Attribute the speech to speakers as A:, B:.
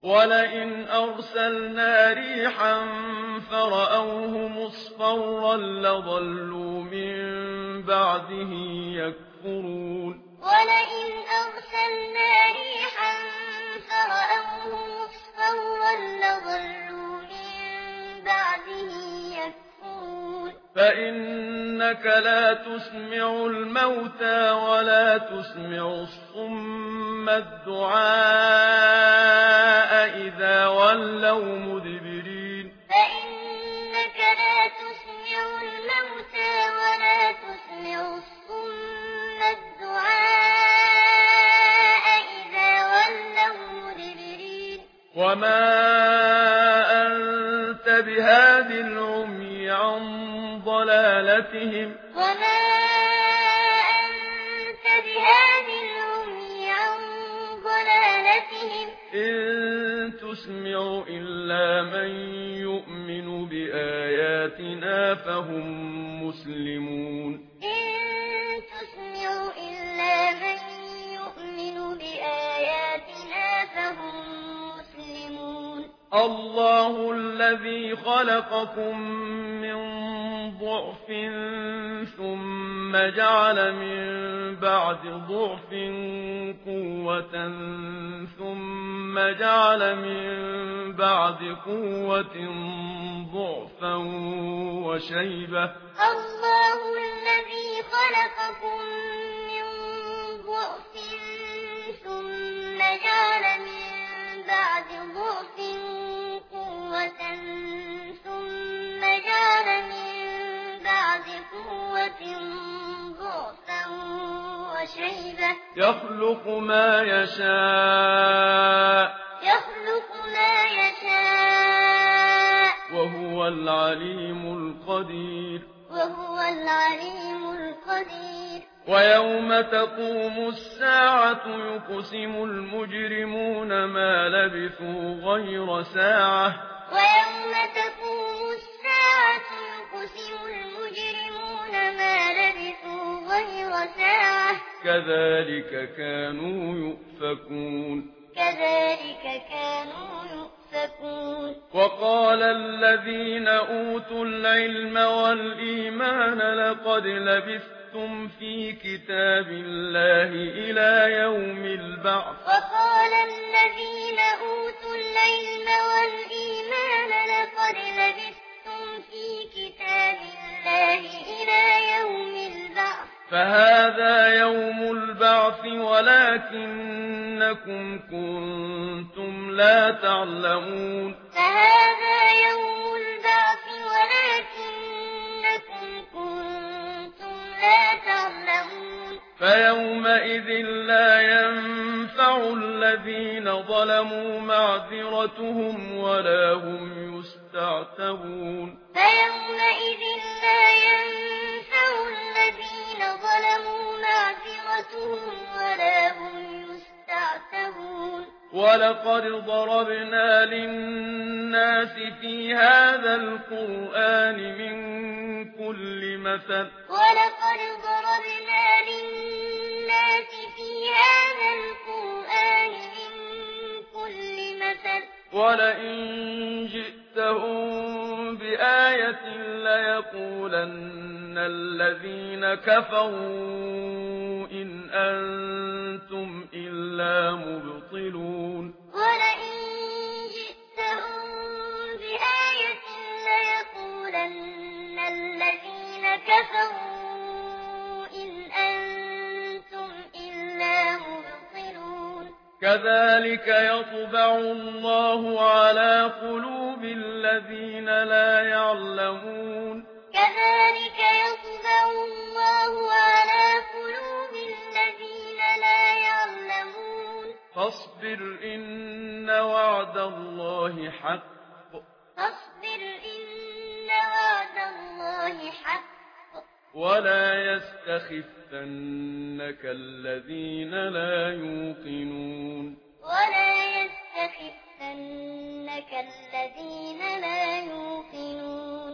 A: ولئن أرسلنا ريحا فرأوه مصفرا لظلوا من بعده يكفرون
B: ولئن أرسلنا ريحا فرأوه مصفرا لظلوا من بعده يكفرون
A: فإنك لا تسمع الموتى ولا تسمع الصم الدعاء إذا ولوا مدبرين
B: فإنك لا تسمع الموتى ولا تسمع الصم الدعاء إذا ولوا مدبرين
A: وما أنت بهاد العمي عن ضلالتهم
B: وما أنت بهاد العمي عن ضلالتهم
A: إن تسمع إلا من يؤمن بآياتنا فهم مسلمون
B: إن تسمع إلا من يؤمن بآياتنا فهم مسلمون
A: الله الذي خلقكم من ضعف ثم جعل من بعد ضعف قوة ثم جعل من بعد قوة ضعفا وشيبة
B: الله الذي خلقكم من ضعف ثم جعل من بعد ضعف قوة ثم جعل من بعد قوة ضعفا وشيبة
A: يخلق ما يشاء وهو العليم القدير ويوم تقوم الساعة يقسم المجرمون ما لبثوا غير ساعة
B: ويوم تقوم الساعة يقسم المجرمون ما لبثوا غير ساعة
A: كذلك كانوا يؤفكون وقال الذين أوتوا العلم والإيمان لقد لبثتم في كتاب الله إلى يوم البعث
B: وقال الذين أوتوا العلم والإيمان لقد لبثتم في كتاب الله إلى يوم البعث
A: فهذا يوم البعث ولكنكم كنتم لا تعلمون
B: فهذا يوم البعث ولكنكم كنتم لا تعلمون
A: فيومئذ لا ينفع الذين ظلموا معذرتهم ولا هم يستعتبون
B: فيومئذ لا ينفع الذين ظلموا معذرتهم ولا هم يستعتبون
A: ولقد ضربنا للناس في هذا القرآن من كل مثل
B: ولقد ضربنا للناس في هذا القرآن من كل مثل
A: ولئن جئتهم بآية ليقولن الذين كفروا إن أنتم إلا مبطلون
B: ولئن جئتهم بآية ليقولن الذين كفروا إن أنتم إلا مبطلون
A: كذلك يطبع الله على قلوب الذين لا يعلمون
B: كذلك يطبع الله على قلوب الذين لا يعلمون
A: فاصبر إن وعد الله حق ولا يستخفنك الذين لا يوقنون